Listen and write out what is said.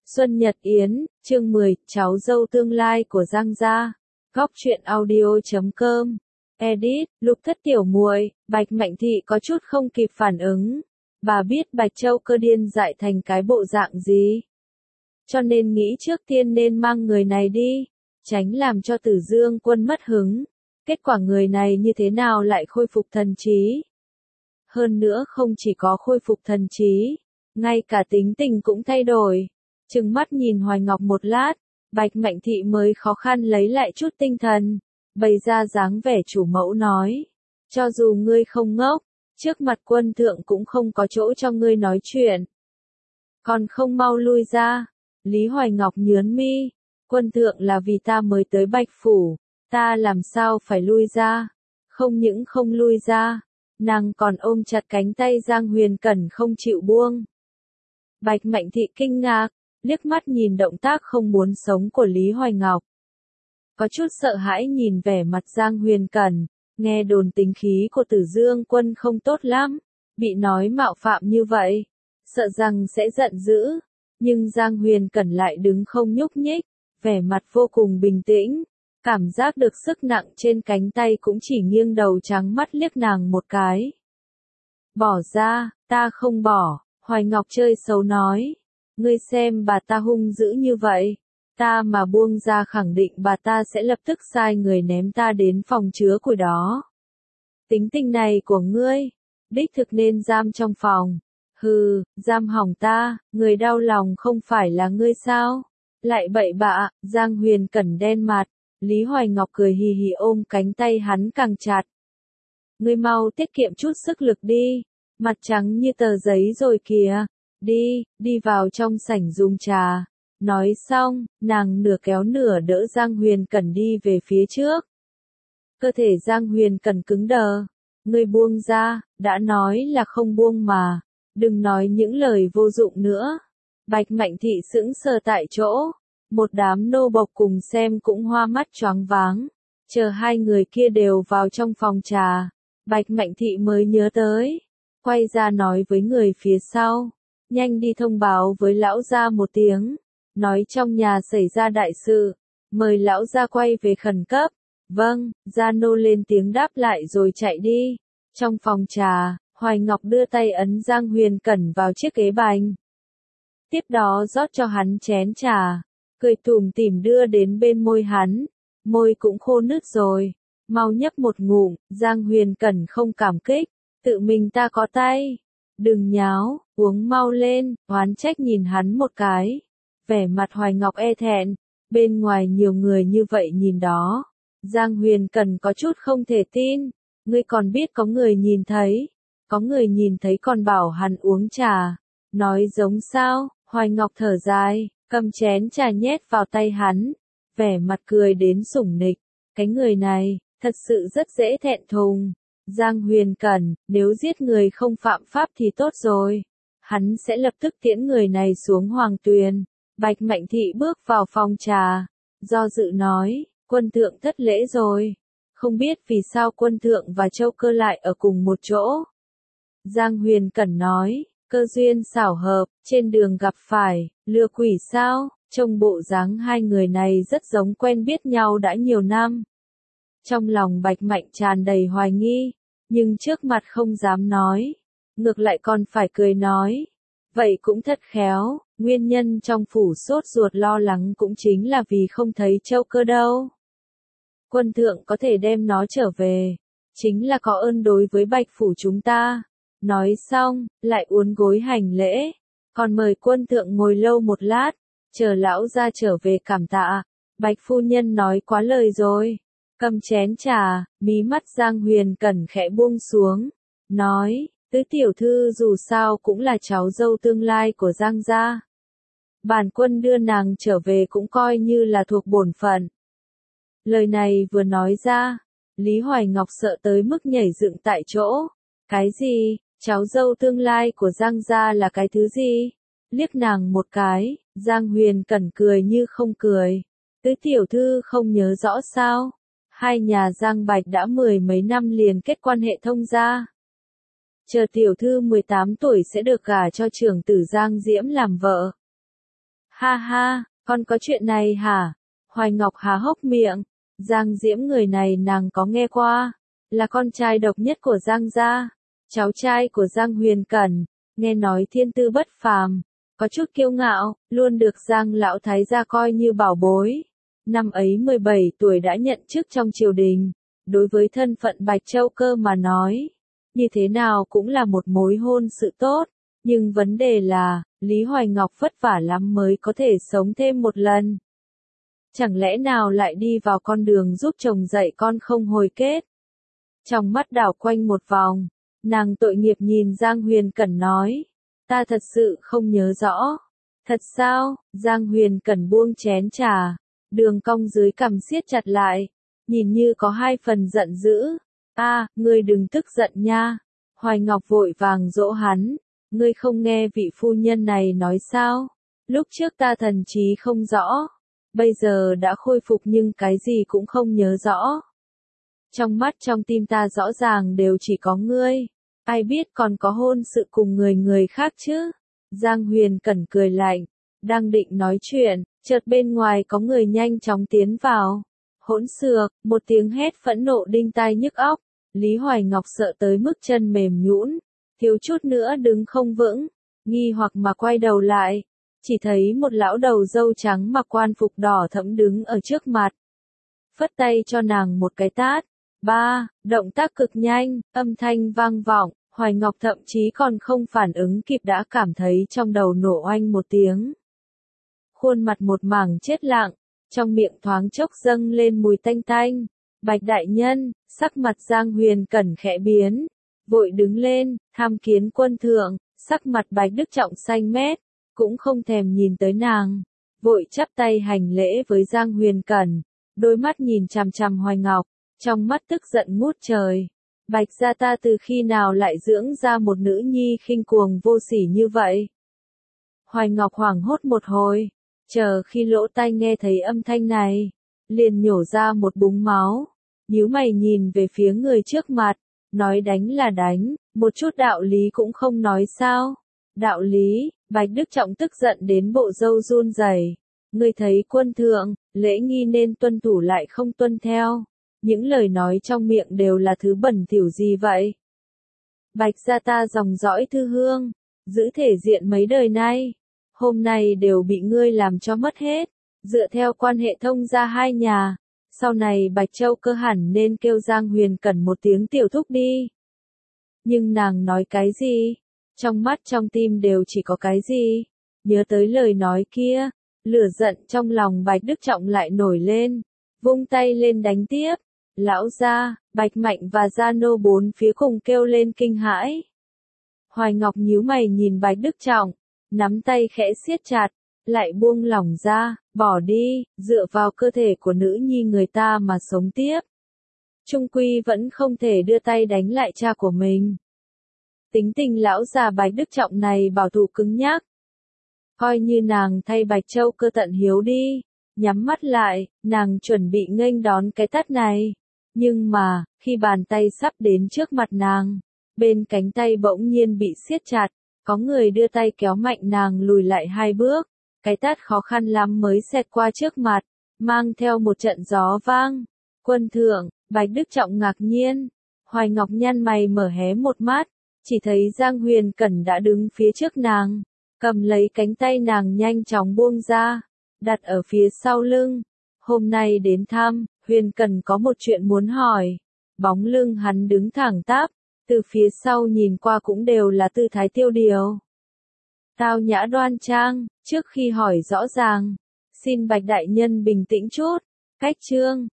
Xuân Nhật Yến, chương 10, cháu dâu tương lai của Giang gia. Góc truyện audio.com. Edit, Lục Thất tiểu muội, Bạch Mạnh Thị có chút không kịp phản ứng. Bà biết Bạch Châu Cơ điên dại thành cái bộ dạng gì. Cho nên nghĩ trước tiên nên mang người này đi, tránh làm cho Tử Dương Quân mất hứng. Kết quả người này như thế nào lại khôi phục thần trí. Hơn nữa không chỉ có khôi phục thần trí, ngay cả tính tình cũng thay đổi. Trừng mắt nhìn Hoài Ngọc một lát, Bạch Mạnh Thị mới khó khăn lấy lại chút tinh thần, bày ra dáng vẻ chủ mẫu nói. Cho dù ngươi không ngốc, trước mặt quân thượng cũng không có chỗ cho ngươi nói chuyện. Còn không mau lui ra. Lý Hoài Ngọc nhướng mi, quân thượng là vì ta mới tới Bạch Phủ, ta làm sao phải lui ra. Không những không lui ra, nàng còn ôm chặt cánh tay Giang Huyền Cẩn không chịu buông. Bạch Mạnh Thị kinh ngạc, liếc mắt nhìn động tác không muốn sống của Lý Hoài Ngọc. Có chút sợ hãi nhìn vẻ mặt Giang Huyền Cẩn, nghe đồn tính khí của Tử Dương Quân không tốt lắm, bị nói mạo phạm như vậy, sợ rằng sẽ giận dữ. Nhưng Giang Huyền Cẩn lại đứng không nhúc nhích, vẻ mặt vô cùng bình tĩnh, cảm giác được sức nặng trên cánh tay cũng chỉ nghiêng đầu trắng mắt liếc nàng một cái. Bỏ ra, ta không bỏ, Hoài Ngọc chơi xấu nói. Ngươi xem bà ta hung dữ như vậy, ta mà buông ra khẳng định bà ta sẽ lập tức sai người ném ta đến phòng chứa củi đó. Tính tình này của ngươi, đích thực nên giam trong phòng. Hừ, giam hỏng ta, người đau lòng không phải là ngươi sao? Lại bậy bạ, Giang Huyền Cẩn đen mặt, Lý Hoài Ngọc cười hì hì ôm cánh tay hắn càng chặt. Ngươi mau tiết kiệm chút sức lực đi, mặt trắng như tờ giấy rồi kìa. Đi vào trong sảnh dùng trà. Nói xong, nàng nửa kéo nửa đỡ Giang Huyền Cẩn đi về phía trước. Cơ thể Giang Huyền Cẩn cứng đờ. Ngươi buông ra, đã nói là không buông mà. Đừng nói những lời vô dụng nữa. Bạch Mạnh Thị sững sờ tại chỗ. Một đám nô bộc cùng xem cũng hoa mắt choáng váng. Chờ hai người kia đều vào trong phòng trà, Bạch Mạnh Thị mới nhớ tới. Quay ra nói với người phía sau. Nhanh đi thông báo với lão gia một tiếng, nói trong nhà xảy ra đại sự, mời lão gia quay về khẩn cấp. Vâng, gia nô lên tiếng đáp lại rồi chạy đi. Trong phòng trà, Hoài Ngọc đưa tay ấn Giang Huyền Cẩn vào chiếc ghế bành. Tiếp đó rót cho hắn chén trà, cười tủm tỉm đưa đến bên môi hắn, môi cũng khô nứt rồi, mau nhấp một ngụm. Giang Huyền Cẩn không cảm kích, tự mình ta có tay. Đừng nháo, uống mau lên, oán trách nhìn hắn một cái. Vẻ mặt Hoài Ngọc e thẹn, bên ngoài nhiều người như vậy nhìn đó. Giang Huyền Cẩn có chút không thể tin, ngươi còn biết có người nhìn thấy, có người nhìn thấy còn bảo hắn uống trà. Nói giống sao, Hoài Ngọc thở dài, cầm chén trà nhét vào tay hắn, vẻ mặt cười đến sủng nịch. Cái người này, thật sự rất dễ thẹn thùng. Giang Huyền Cẩn, nếu giết người không phạm pháp thì tốt rồi. Hắn sẽ lập tức tiễn người này xuống Hoàng Tuyền. Bạch Mạnh Thị bước vào phòng trà, do dự nói, quân thượng thất lễ rồi. Không biết vì sao quân thượng và Châu Cơ lại ở cùng một chỗ. Giang Huyền Cẩn nói, cơ duyên xảo hợp, trên đường gặp phải, lừa quỷ sao, trông bộ dáng hai người này rất giống quen biết nhau đã nhiều năm. Trong lòng Bạch Mạnh tràn đầy hoài nghi, nhưng trước mặt không dám nói, ngược lại còn phải cười nói. Vậy cũng thật khéo, nguyên nhân trong phủ sốt ruột lo lắng cũng chính là vì không thấy Châu Cơ đâu. Quân thượng có thể đem nó trở về, chính là có ơn đối với Bạch Phủ chúng ta. Nói xong, lại uốn gối hành lễ, còn mời quân thượng ngồi lâu một lát, chờ lão gia trở về cảm tạ. Bạch phu nhân nói quá lời rồi. Cầm chén trà, mí mắt Giang Huyền Cẩn khẽ buông xuống, nói, tứ tiểu thư dù sao cũng là cháu dâu tương lai của Giang gia. Bản quân đưa nàng trở về cũng coi như là thuộc bổn phận. Lời này vừa nói ra, Lý Hoài Ngọc sợ tới mức nhảy dựng tại chỗ. Cái gì, cháu dâu tương lai của Giang gia là cái thứ gì? Liếc nàng một cái, Giang Huyền Cẩn cười như không cười. Tứ tiểu thư không nhớ rõ sao? Hai nhà Giang Bạch đã 10 mấy năm liền kết quan hệ thông gia. Chờ tiểu thư 18 tuổi sẽ được gả cho trưởng tử Giang Diễm làm vợ. Ha ha, con có chuyện này hả? Hoài Ngọc há hốc miệng, Giang Diễm người này nàng có nghe qua, là con trai độc nhất của Giang gia, cháu trai của Giang Huyền Cẩn, nghe nói thiên tư bất phàm, có chút kiêu ngạo, luôn được Giang lão thái gia coi như bảo bối. Năm ấy 17 tuổi đã nhận chức trong triều đình, đối với thân phận Bạch Châu Cơ mà nói, như thế nào cũng là một mối hôn sự tốt, nhưng vấn đề là, Lý Hoài Ngọc vất vả lắm mới có thể sống thêm một lần. Chẳng lẽ nào lại đi vào con đường giúp chồng dạy con không hồi kết? Trong mắt đảo quanh một vòng, nàng tội nghiệp nhìn Giang Huyền Cẩn nói, ta thật sự không nhớ rõ. Thật sao? Giang Huyền Cẩn buông chén trà, đường cong dưới cằm siết chặt lại, nhìn như có hai phần giận dữ. Ngươi đừng tức giận nha. Hoài Ngọc vội vàng dỗ hắn, ngươi không nghe vị phu nhân này nói sao? Lúc trước ta thần trí không rõ, bây giờ đã khôi phục nhưng cái gì cũng không nhớ rõ. Trong mắt trong tim ta rõ ràng đều chỉ có ngươi, ai biết còn có hôn sự cùng người khác chứ? Giang Huyền Cẩn cười lạnh, đang định nói chuyện, chợt bên ngoài có người nhanh chóng tiến vào. Hỗn xược, một tiếng hét phẫn nộ đinh tai nhức óc, Lý Hoài Ngọc sợ tới mức chân mềm nhũn, thiếu chút nữa đứng không vững, nghi hoặc mà quay đầu lại, chỉ thấy một lão đầu râu trắng mặc quan phục đỏ thẫm đứng ở trước mặt. Phất tay cho nàng một cái tát. Động tác cực nhanh, âm thanh vang vọng, Hoài Ngọc thậm chí còn không phản ứng kịp đã cảm thấy trong đầu nổ oanh một tiếng. Khuôn mặt một mảng chết lặng, trong miệng thoáng chốc dâng lên mùi tanh tanh. Bạch đại nhân, sắc mặt Giang Huyền Cẩn khẽ biến, vội đứng lên, tham kiến quân thượng, sắc mặt Bạch Đức Trọng xanh mét, cũng không thèm nhìn tới nàng, vội chắp tay hành lễ với Giang Huyền Cẩn, đôi mắt nhìn chằm chằm Hoài Ngọc, trong mắt tức giận ngút trời. Bạch gia ta từ khi nào lại dưỡng ra một nữ nhi khinh cuồng vô sỉ như vậy? Hoài Ngọc hoảng hốt một hồi, chờ khi lỗ tai nghe thấy âm thanh này, liền nhổ ra một búng máu, nhíu mày nhìn về phía người trước mặt, nói đánh là đánh, một chút đạo lý cũng không nói sao? Đạo lý? Bạch Đức Trọng tức giận đến bộ râu run rẩy. Ngươi thấy quân thượng, lễ nghi nên tuân thủ lại không tuân theo. Những lời nói trong miệng đều là thứ bẩn thỉu gì vậy? Bạch gia ta dòng dõi thư hương, giữ thể diện mấy đời nay, hôm nay đều bị ngươi làm cho mất hết. Dựa theo quan hệ thông gia hai nhà, sau này Bạch Châu Cơ hẳn nên kêu Giang Huyền Cẩn một tiếng tiểu thúc đi. Nhưng nàng nói cái gì? Trong mắt trong tim đều chỉ có cái gì? Nhớ tới lời nói kia, lửa giận trong lòng Bạch Đức Trọng lại nổi lên, vung tay lên đánh tiếp. Lão gia, Bạch Mạnh và Gia Nô bốn phía cùng kêu lên kinh hãi. Hoài Ngọc nhíu mày nhìn Bạch Đức Trọng, nắm tay khẽ siết chặt, lại buông lỏng ra, bỏ đi, dựa vào cơ thể của nữ nhi người ta mà sống tiếp. Trung quy vẫn không thể đưa tay đánh lại cha của mình. Tính tình lão già Bạch Đức Trọng này bảo thủ cứng nhắc. Coi như nàng thay Bạch Châu Cơ tận hiếu đi, nhắm mắt lại, nàng chuẩn bị nghênh đón cái tát này. Nhưng mà, khi bàn tay sắp đến trước mặt nàng, bên cánh tay bỗng nhiên bị siết chặt, có người đưa tay kéo mạnh nàng lùi lại hai bước, cái tát khó khăn lắm mới xẹt qua trước mặt, mang theo một trận gió vang. Quân thượng, Bạch Đức Trọng ngạc nhiên, Hoài Ngọc nhăn mày mở hé một mắt, chỉ thấy Giang Huyền Cẩn đã đứng phía trước nàng, cầm lấy cánh tay nàng nhanh chóng buông ra, đặt ở phía sau lưng. Hôm nay đến thăm, Huyền Cẩn có một chuyện muốn hỏi. Bóng lưng hắn đứng thẳng tắp, từ phía sau nhìn qua cũng đều là tư thái tiêu điều. Tao nhã đoan trang, trước khi hỏi rõ ràng, xin Bạch đại nhân bình tĩnh chút. Cách chương